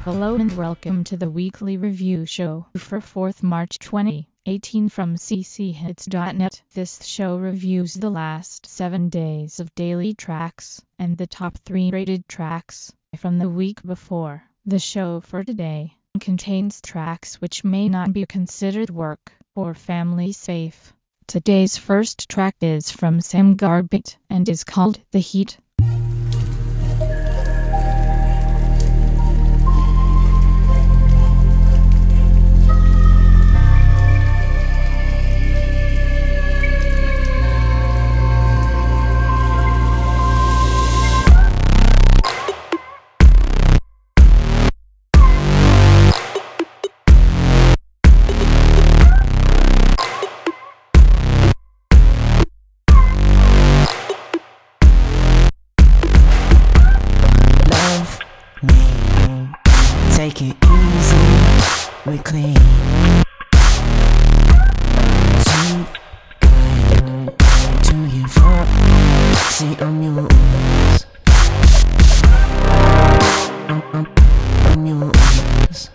Hello and welcome to the weekly review show for 4th March 2018 from cchits.net. This show reviews the last 7 days of daily tracks and the top 3 rated tracks from the week before. The show for today contains tracks which may not be considered work or family safe. Today's first track is from Sam Garbett and is called The Heat. Take it easy, we clean. Too good to give up. See, I'm yours. I'm yours.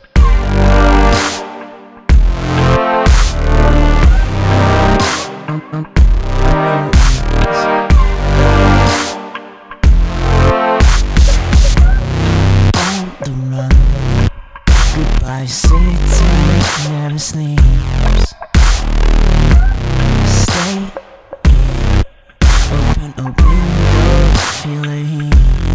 I'm yours. Goodbye city, never sleeps. Stay in, open a window, feel the heat.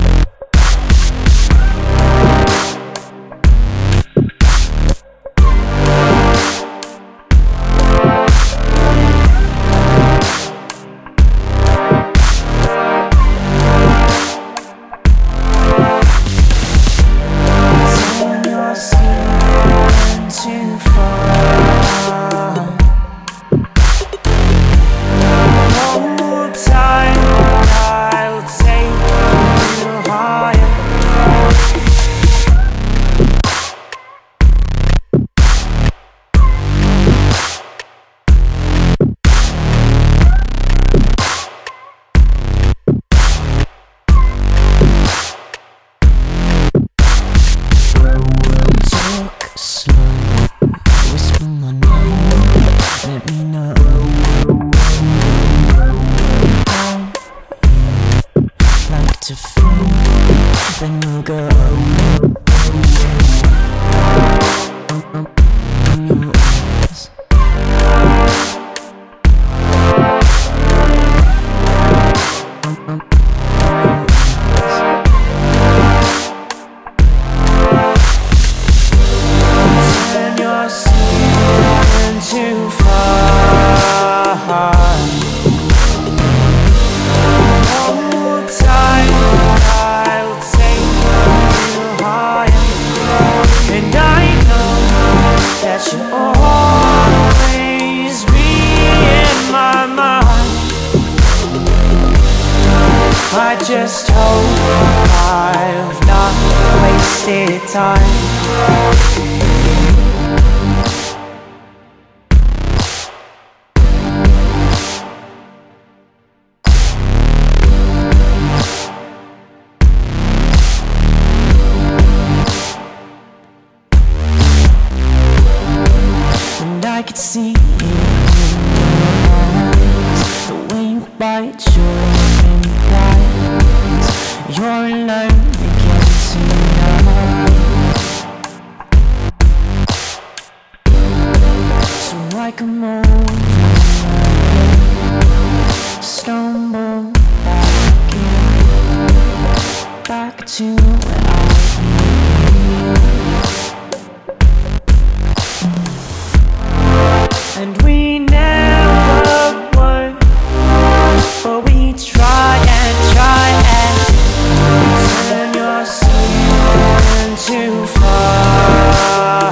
To feel, then we'll go. I'm yours. Turn your skin too far. You'll always be in my mind. I just hope I've not wasted time. I could see it in your eyes, the way you bite your implies. You're alone again tonight, so I come over again, stumble back again, back to where I began. And we never were, but we try and turn your skin too far.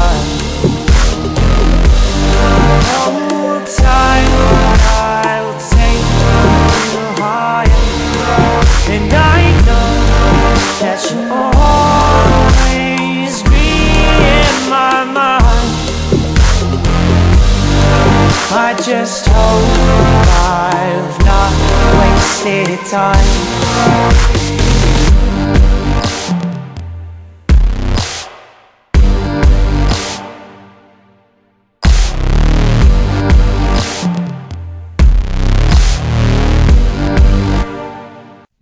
Hold tight, I'll take you higher. And I know that you'll always be in my mind. I just hope I've not wasted time.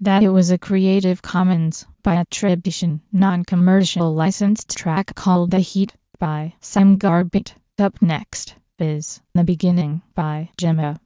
that it was a Creative Commons by attribution, non-commercial licensed track called The Heat by Sam Garbett. Up next is The Beginning by Gemma.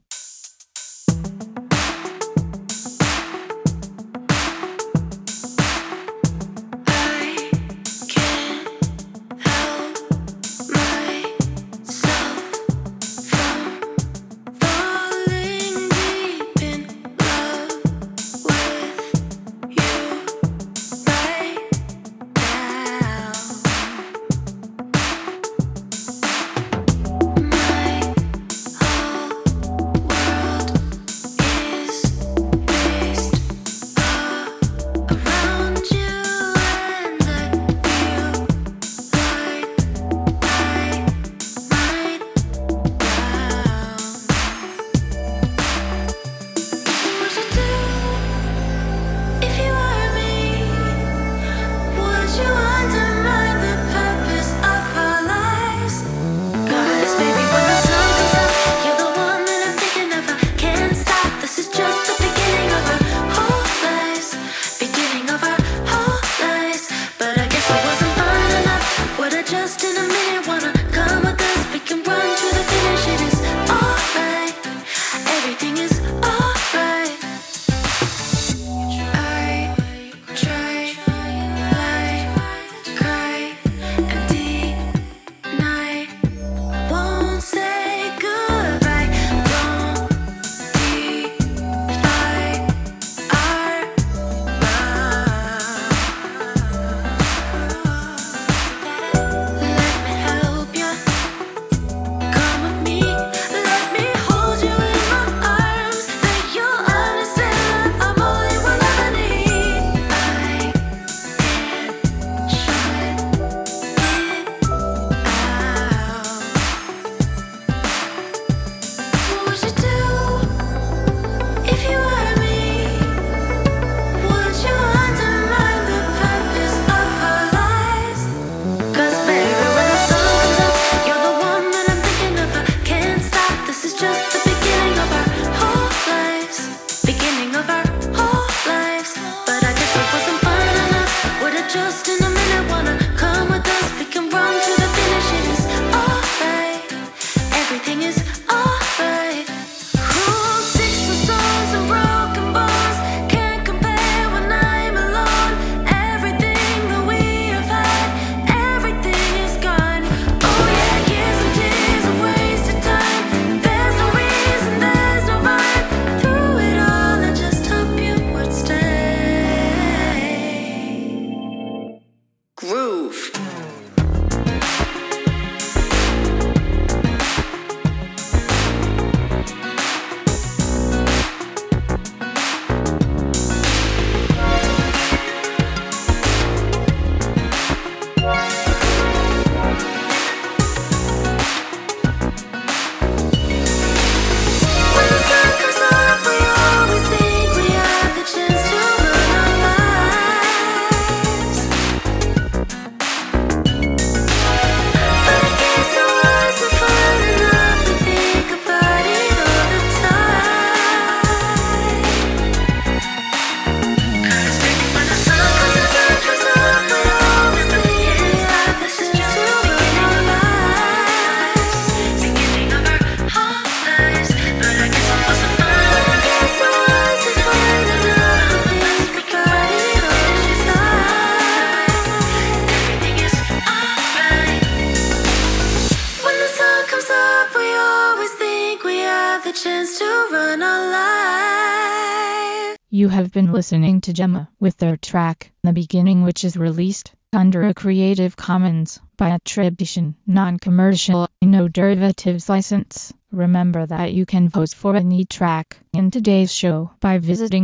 You have been listening to Gemma with their track, The Beginning, which is released under a Creative Commons by attribution, non-commercial, no derivatives license. Remember that you can vote for any track in today's show by visiting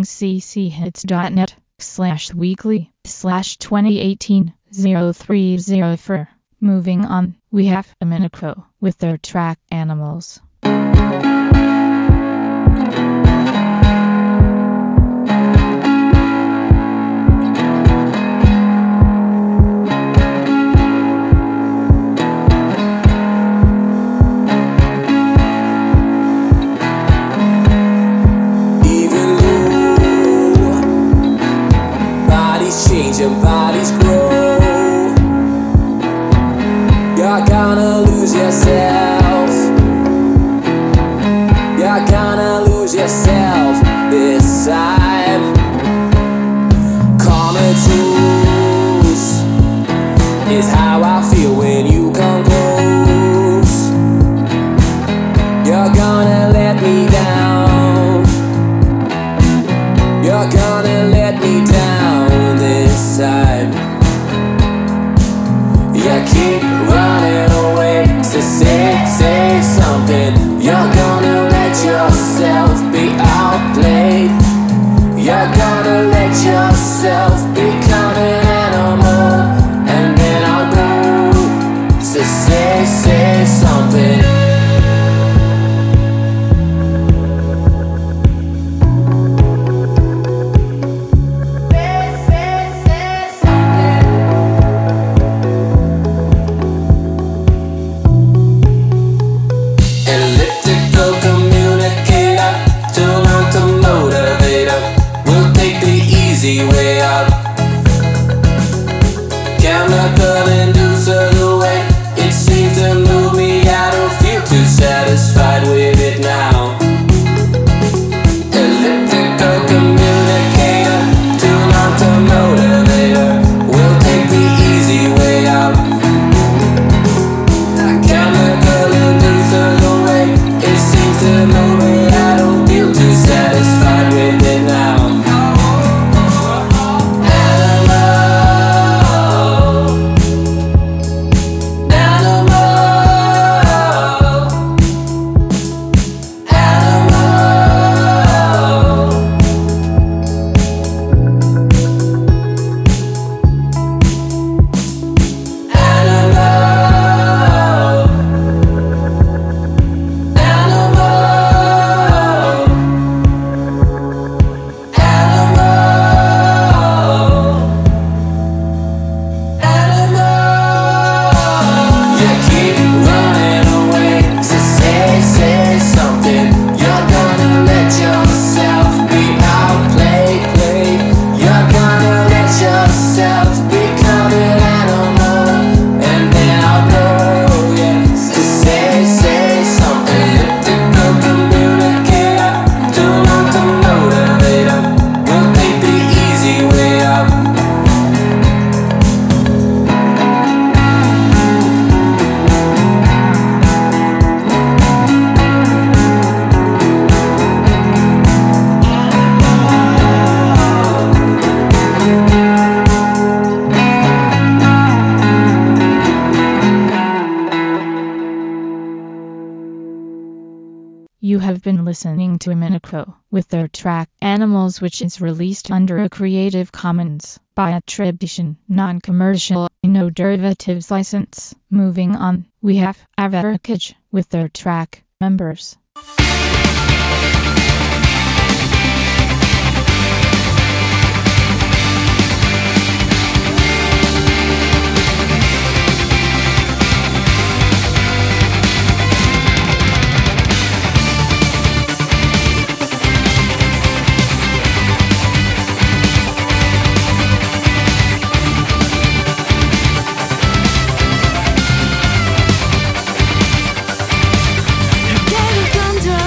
cchits.net/weekly/2018-0304. Moving on, we have Aminako with their track Animals. age and bodies grow. You're gonna lose yourself. You're gonna lose yourself this time. Common truth is how I feel when you come close. You're gonna let me down. You're gonna let me down this time. You keep running away, so say something. You're gonna let yourself be outplayed. You're gonna let yourself become an animal, and then I'll go. So say something. Way out. Chemical inducer, the way it seems to move me. I don't feel too satisfied with it now. Elliptical communicator, tune on to motivator. We'll take the easy way out. Chemical inducer, the way it seems to move me. I don't feel too satisfied with it now. You have been listening to Miniko with their track Animals, which is released under a Creative Commons by attribution, non-commercial, no derivatives license. Moving on, we have Avaricage with their track Members. Thunder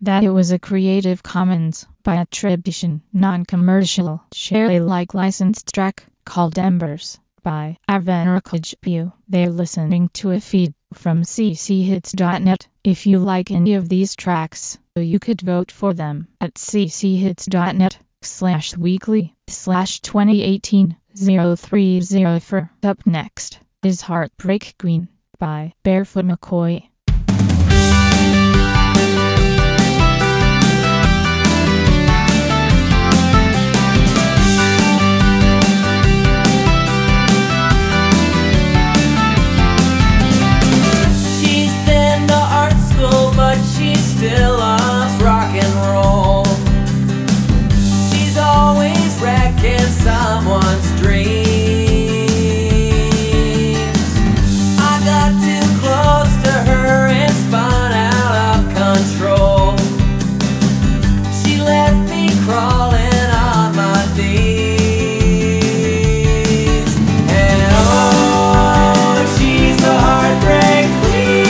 That it was a Creative Commons by attribution, non-commercial, share Alike licensed track called Embers by Avarakajpu. They're listening to a feed from cchits.net. If you like any of these tracks, you could vote for them at cchits.net/weekly/2018-030. Up next is Heartbreak Queen by Barefoot McCoy. She still loves rock and roll. She's always wrecking someone's dreams. I got too close to her and spun out of control. She left me crawling on my knees. And oh, she's the heartbreak queen.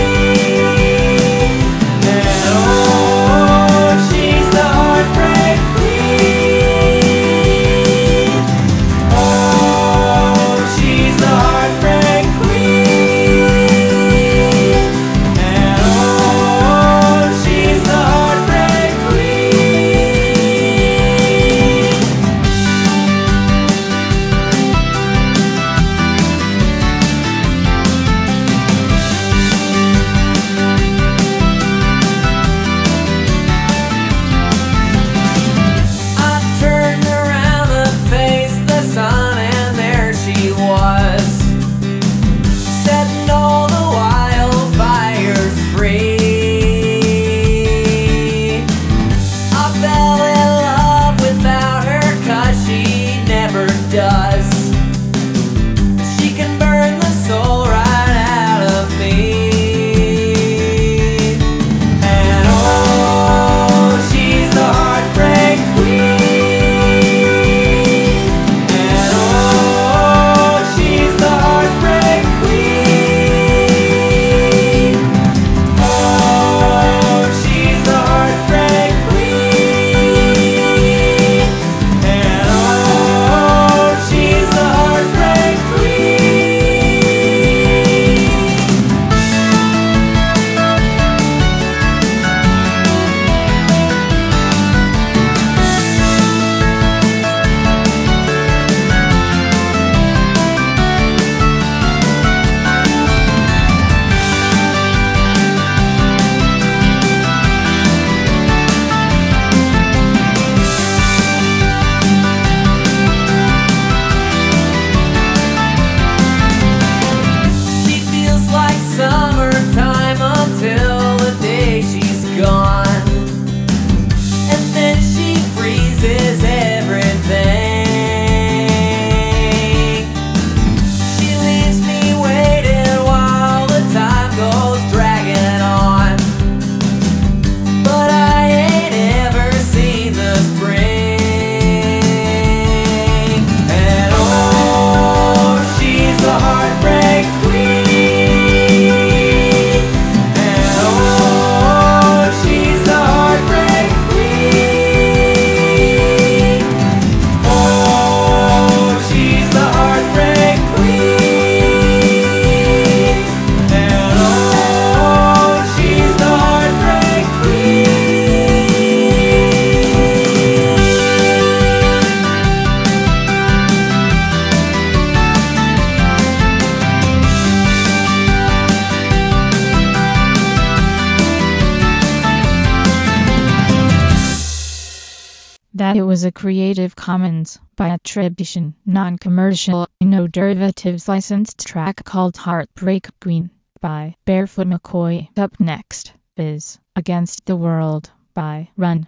That it was a Creative Commons by attribution, non-commercial, no derivatives licensed track called Heartbreak Queen by Barefoot McCoy. Up next is Against the World by Run.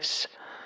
this.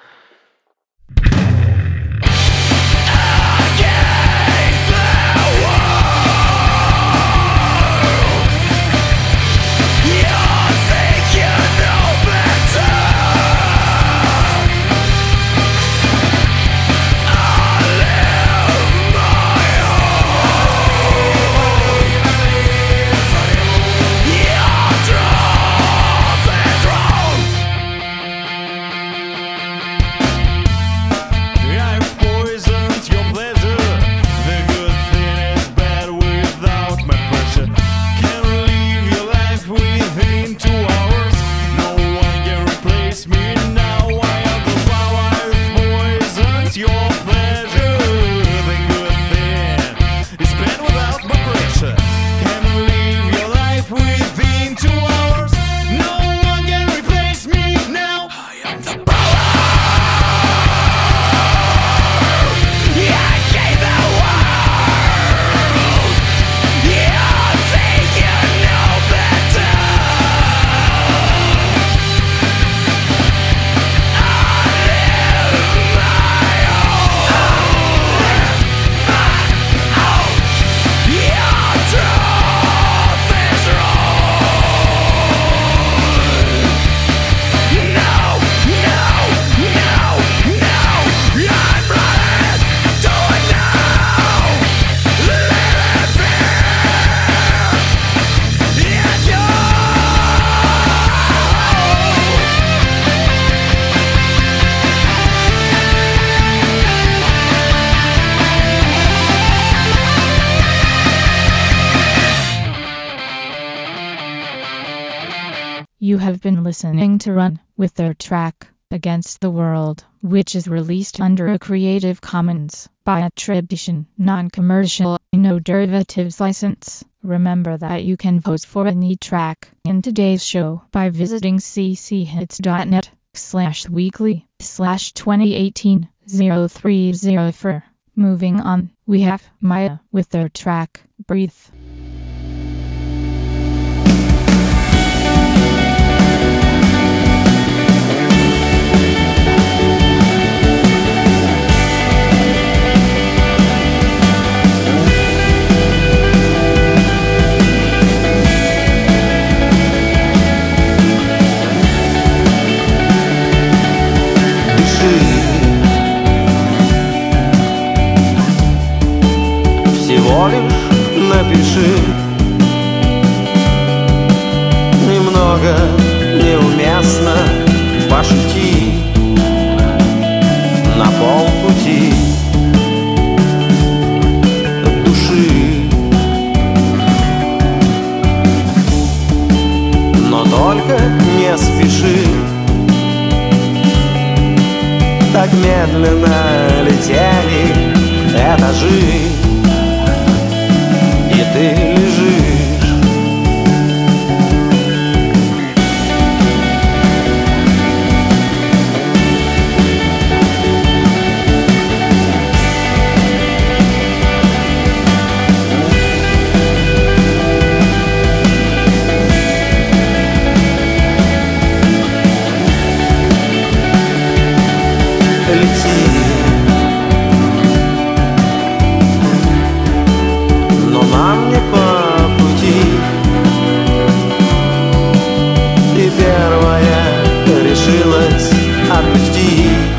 You have been listening to Run with their track Against the World, which is released under a Creative Commons by attribution, non-commercial, no derivatives license. Remember that you can vote for any track in today's show by visiting cchits.net/weekly/2018-030. Moving on, we have Maya with their track Breathe. Всего лишь напиши немного неуместно пошути на полпути от души, но только не спеши. Так медленно летели этажи, и ты лежишь. Лети, но нам не по пути. И первая решилась отпустить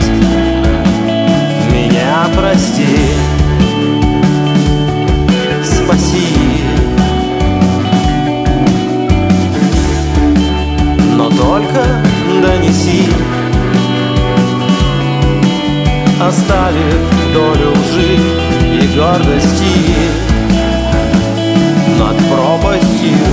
меня, прости, спаси. Но только донеси, оставив долю лжи и гордости над пропастью.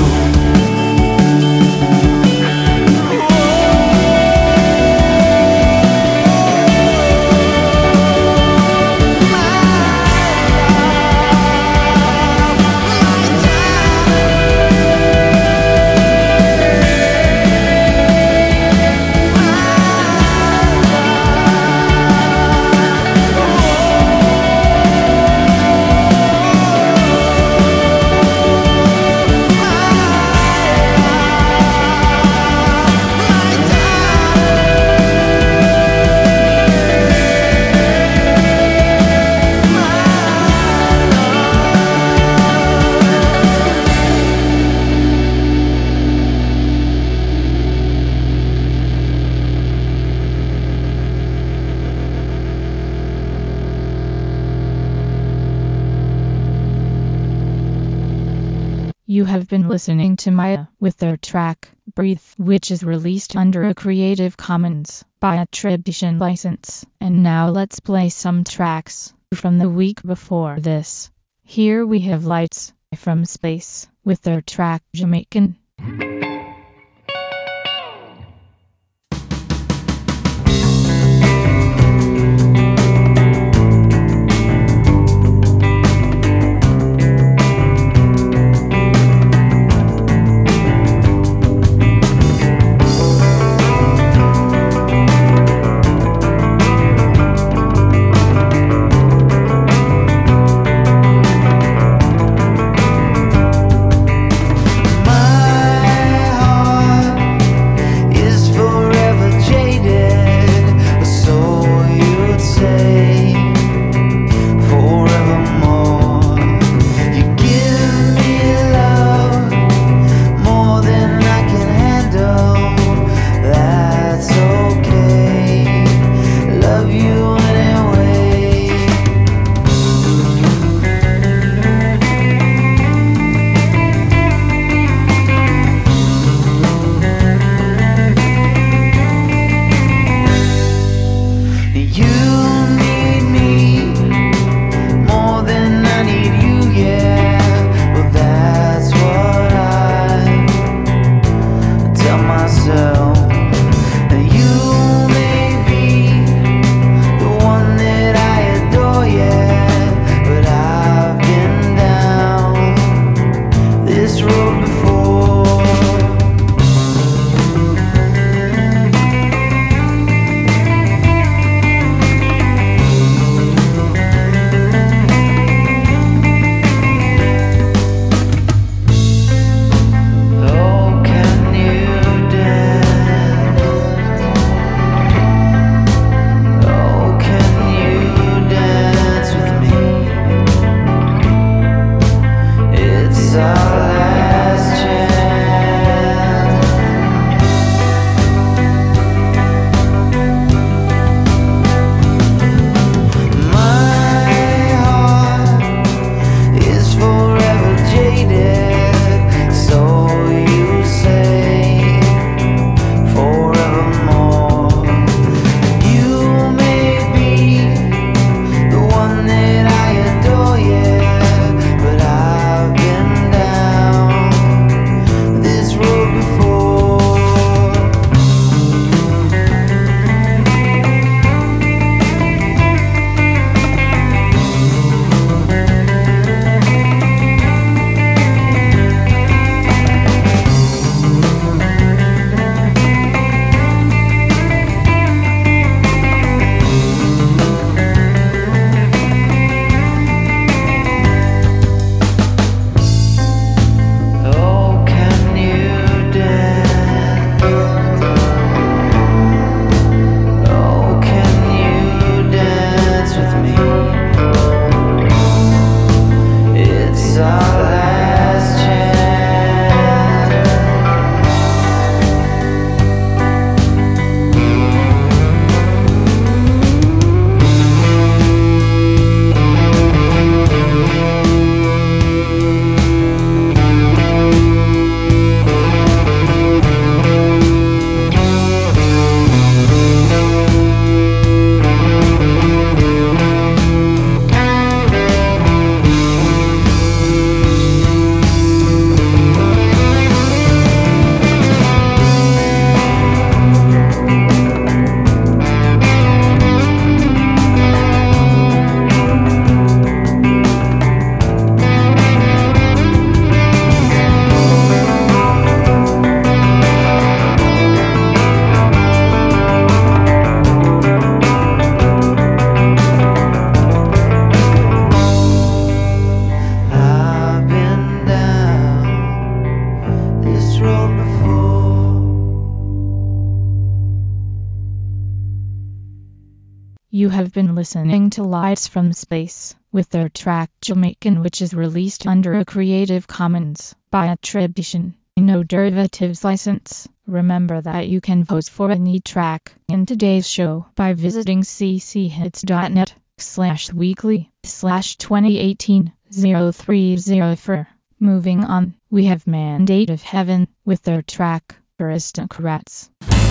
You have been listening to Maya with their track, Breathe, which is released under a Creative Commons by attribution license. And now let's play some tracks from the week before this. Here we have Lights from Space with their track, Jamaican. You have been listening to Lights from Space with their track Jamaican, which is released under a Creative Commons by attribution, no derivatives license. Remember that you can vote for any track in today's show by visiting cchits.net/weekly/2018-0304. Moving on, we have Mandate of Heaven with their track, Aristocrats.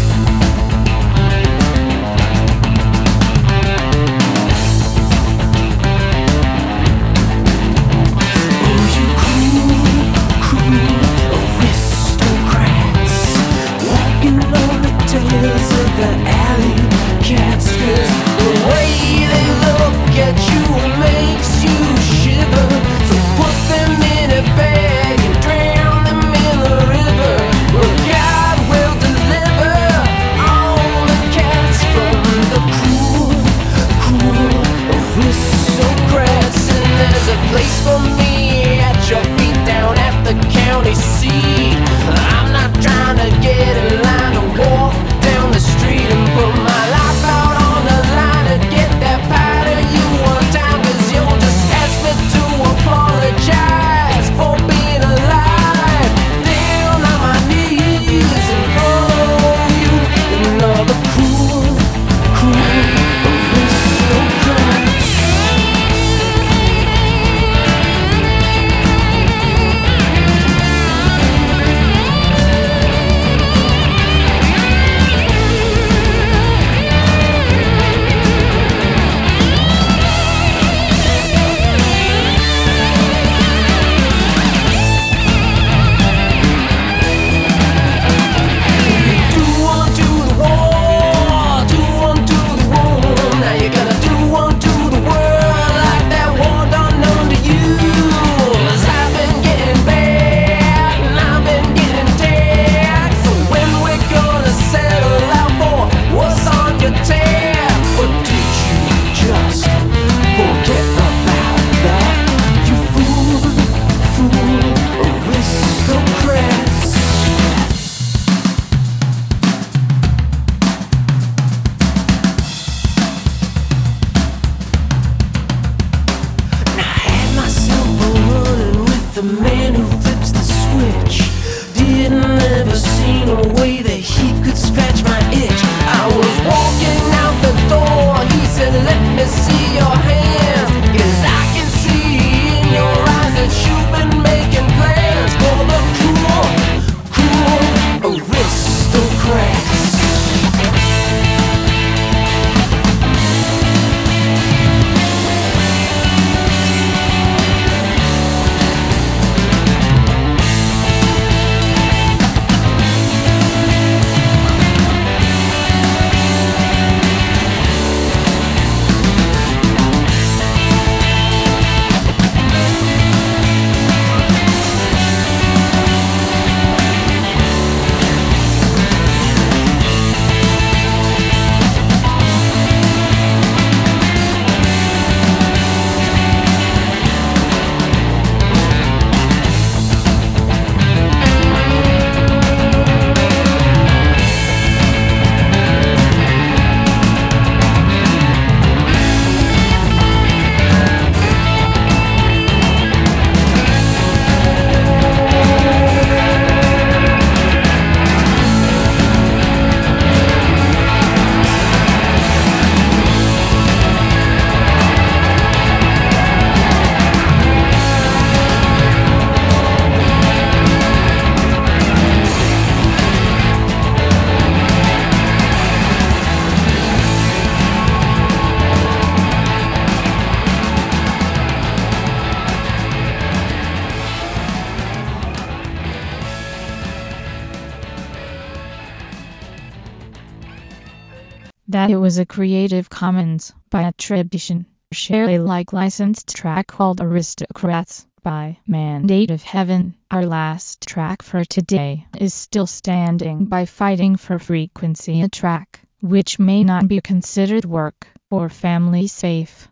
That it was a Creative Commons by attribution, share Alike licensed track called Aristocrats by Mandate of Heaven. Our last track for today is Still Standing by Fighting for Frequency, a track which may not be considered work or family safe.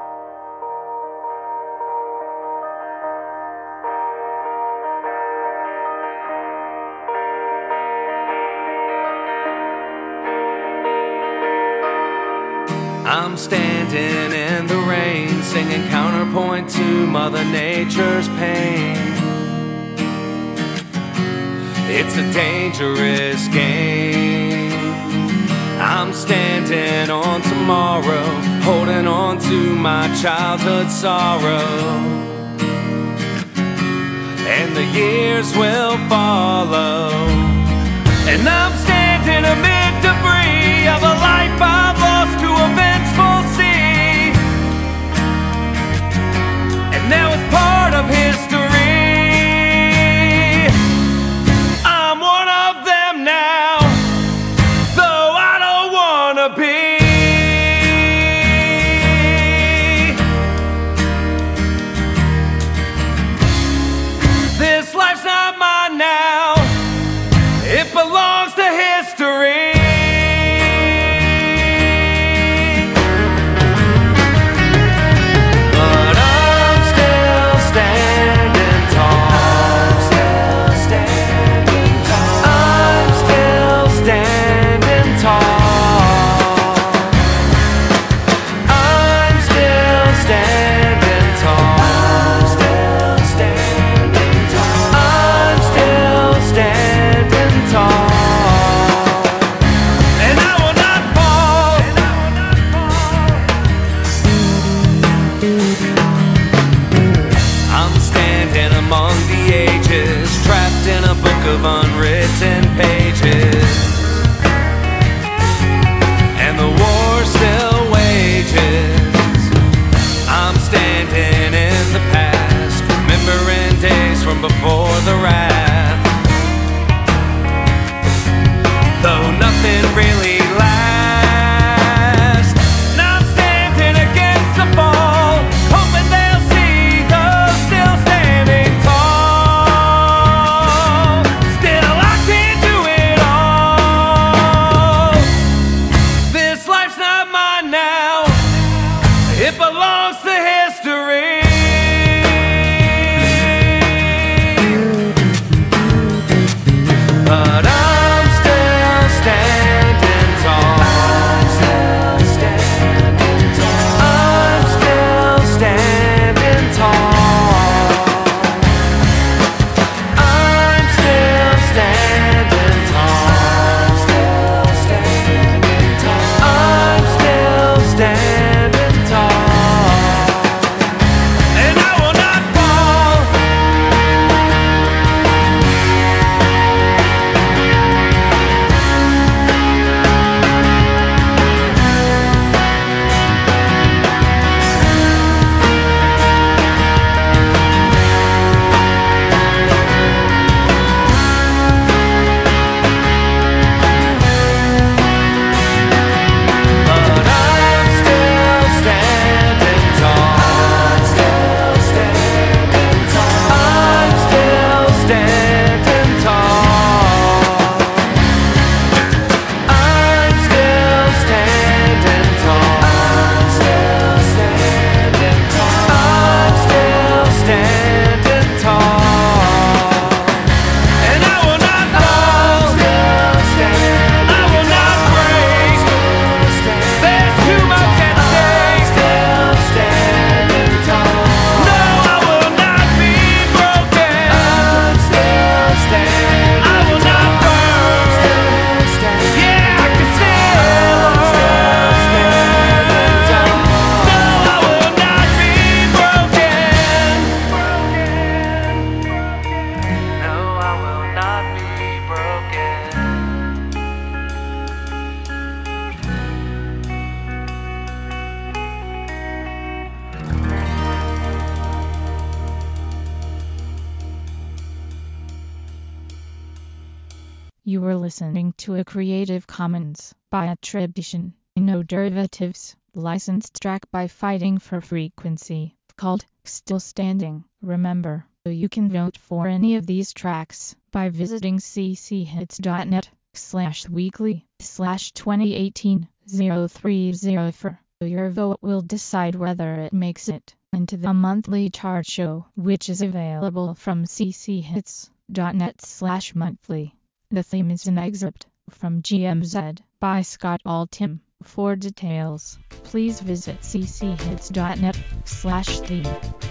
I'm standing in the rain, singing counterpoint to Mother Nature's pain. It's a dangerous game. I'm standing on tomorrow, holding on to my childhood sorrow. and the years will follow. And I'm standing amid debris of a life I've lost to a vengeful sea. And now it's part of history. I'm one of them now, though I don't wanna be. This life's not mine now, it belongs to history. But I'm still standing tall. I'm still standing tall. I'm still standing tall. I'm still standing tall. I'm still standing tall. I'm still standing tall. And I will not fall. I'm standing among the ages, trapped in a book of unwritten pages. And the war still wages. I'm standing in the past, remembering days from before the wrath. Though nothing really lasts. And I'm standing against the fall, hoping they'll see those still standing tall. Still I can't do it all. This life's not mine now, it belongs to history. But I'm still standing tall. I'm still standing tall. I'm still standing tall. I'm still standing tall. I'm still standing tall. I'm still standing tall. And I will not fall. But I'm still standing tall. I'm still standing tall. I'm still standing tall. I'm still standing tall. I'm still standing tall. I'm still standing tall. And I will not fall. Still standing. I will not break. There's too much at stake. Still standing tall. No, I will not be broken. I'm still standing. I will not burn. Still standing. Yeah, I can still standing tall. No, I will not be broken. No, I will not be broken. You were listening to a Creative Commons by attribution, no derivatives, licensed track by Fighting for Frequency, called Still Standing. Remember, you can vote for any of these tracks by visiting cchits.net/weekly/2018-030. Your vote will decide whether it makes it into the monthly chart show, which is available from cchits.net/monthly. The theme is an excerpt from GMZ by Scott Altham. For details, please visit cchits.net/theme.